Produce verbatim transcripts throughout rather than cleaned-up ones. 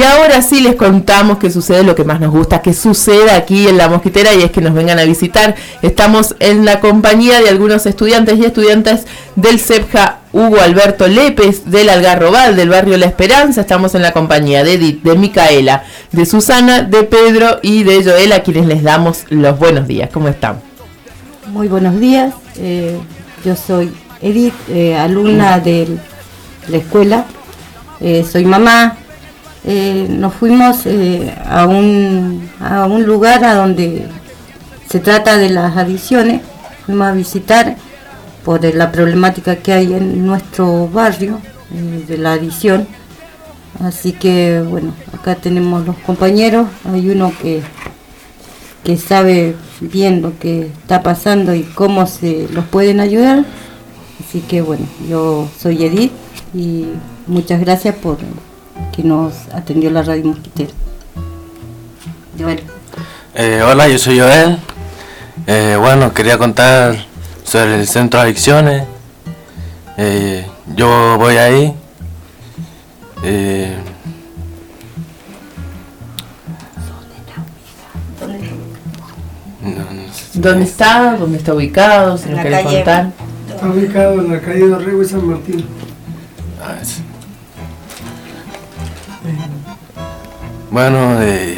ahora sí les contamos que sucede lo que más nos gusta, que sucede aquí en La Mosquitera, y es que nos vengan a visitar. Estamos en la compañía de algunos estudiantes y estudiantes del CEPJA Hugo Alberto Lépez, del Algarrobal, del barrio La Esperanza. Estamos en la compañía de Edith, de Micaela, de Susana, de Pedro y de Joel, a quienes les damos los buenos días. ¿Cómo están? Muy buenos días. Eh, yo soy Edith, eh, alumna de la escuela. Eh, soy mamá. Eh, nos fuimos eh, a, un, a un lugar a donde se trata de las adicciones. Fuimos a visitar por la problemática que hay en nuestro barrio eh, de la adicción. Así que bueno, acá tenemos los compañeros. Hay uno que, que sabe bien lo que está pasando y cómo se los pueden ayudar. Así que bueno, yo soy Edith y muchas gracias por que nos atendió la Radio Mosquitera. Joel. Eh, hola, yo soy Joel. Eh, bueno, quería contar sobre el Centro de Adicciones. Eh, yo voy ahí. Eh, no, no sé si ¿Dónde es. está? ¿Dónde está ubicado? Si nos querés contar. Está ubicado en la calle de Orrego y San Martín. Ah, sí. Bueno, eh,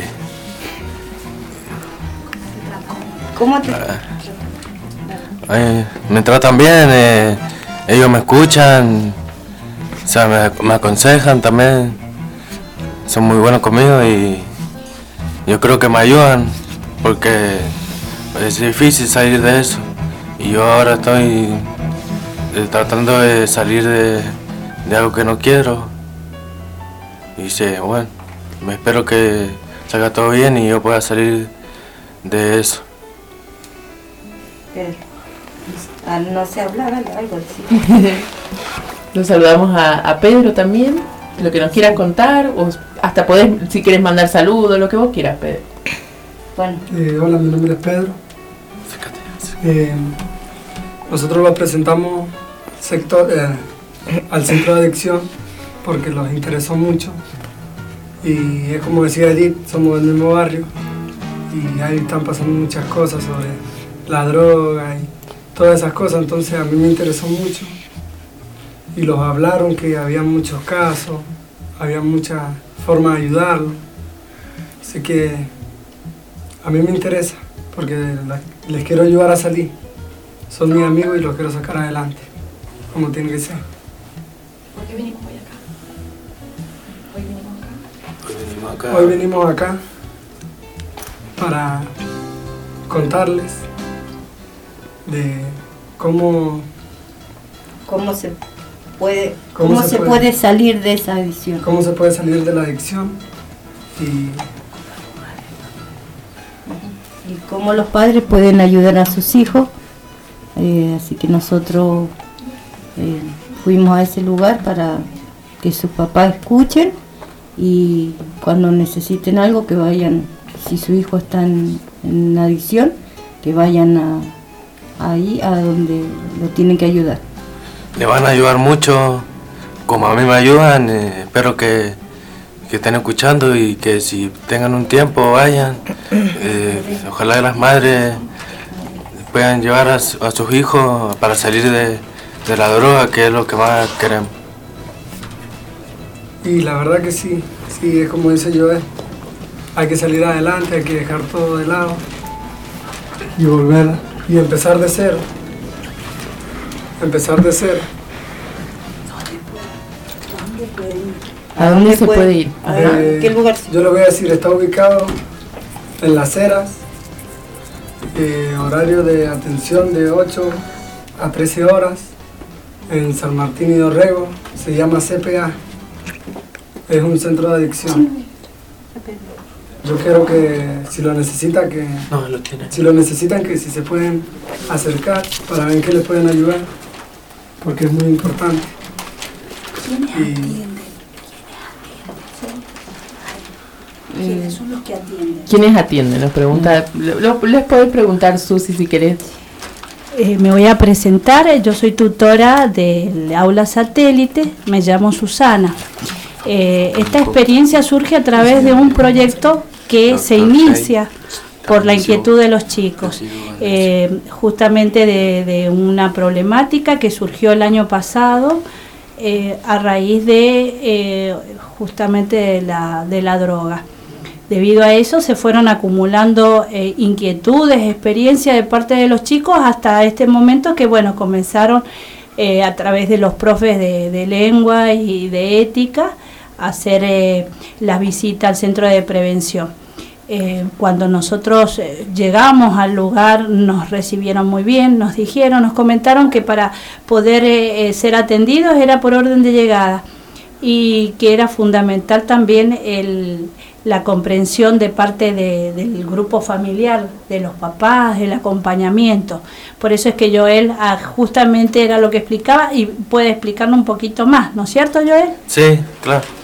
¿cómo te eh, me tratan bien, eh, ellos me escuchan, o sea, me, me aconsejan también, son muy buenos conmigo y yo creo que me ayudan porque es difícil salir de eso y yo ahora estoy eh, tratando de salir de, de algo que no quiero y sé, bueno, me espero que salga todo bien y yo pueda salir de eso. Ah, no sé hablar algo así. Nos saludamos a, a Pedro también, lo que nos quieras contar, o hasta podés, si quieres mandar saludos, lo que vos quieras, Pedro. Bueno. Eh, hola, mi nombre es Pedro. Eh, nosotros lo presentamos sector, eh, al centro de adicción porque los interesó mucho. Y es como decía Edith, somos del mismo barrio y ahí están pasando muchas cosas sobre la droga y todas esas cosas, entonces a mí me interesó mucho y los hablaron que había muchos casos, había muchas formas de ayudarlos, así que a mí me interesa porque la, les quiero ayudar a salir, son mis amigos y los quiero sacar adelante, como tiene que ser. ¿Por qué vinimos hoy acá? Hoy vinimos acá. Hoy venimos acá. Hoy venimos acá para contarles de cómo cómo se puede cómo, cómo se, se puede, puede salir de esa adicción. Cómo se puede salir de la adicción y y cómo los padres pueden ayudar a sus hijos. Eh, así que nosotros eh, fuimos a ese lugar para que sus papás escuchen y cuando necesiten algo que vayan, si su hijo está en, en adicción, que vayan a, ahí a donde lo tienen que ayudar. Le van a ayudar mucho, como a mí me ayudan, eh, espero que, que estén escuchando y que si tengan un tiempo vayan, eh, ojalá las madres puedan llevar a, a sus hijos para salir de, de la droga, que es lo que más queremos. Y la verdad que sí, sí, es como dice Joel, hay que salir adelante, hay que dejar todo de lado y volver y empezar de cero, empezar de cero. ¿A dónde se puede ir? Eh, ¿Qué lugar? Yo le voy a decir, está ubicado en Las Heras, eh, horario de atención de ocho a trece horas, en San Martín y Dorrego, se llama C P A. Es un centro de adicción. Yo quiero que si lo necesitan, que No, lo tiene. si lo necesitan, que si se pueden acercar para ver qué les pueden ayudar, porque es muy importante. ¿Quiénes Y- atienden? ¿Quiénes son los que atienden? ¿Quiénes atienden? Nos pregunta, lo- lo- les podés preguntar, Susi, si querés. Eh, me voy a presentar, yo soy tutora del aula satélite, me llamo Susana. Eh, esta experiencia surge a través de un proyecto que se inicia por la inquietud de los chicos, eh, justamente de, de una problemática que surgió el año pasado eh, a raíz de eh, justamente de la, de la droga. Debido a eso se fueron acumulando eh, inquietudes, experiencias de parte de los chicos hasta este momento que bueno, comenzaron eh, a través de los profes de, de lengua y de ética a hacer eh, las visitas al centro de prevención. Eh, cuando nosotros eh, llegamos al lugar nos recibieron muy bien, nos dijeron, nos comentaron que para poder eh, ser atendidos era por orden de llegada y que era fundamental también el, la comprensión de parte de, del grupo familiar, de los papás, el acompañamiento. Por eso es que Joel ah, justamente era lo que explicaba y puede explicarnos un poquito más, ¿no es cierto, Joel? Sí, claro.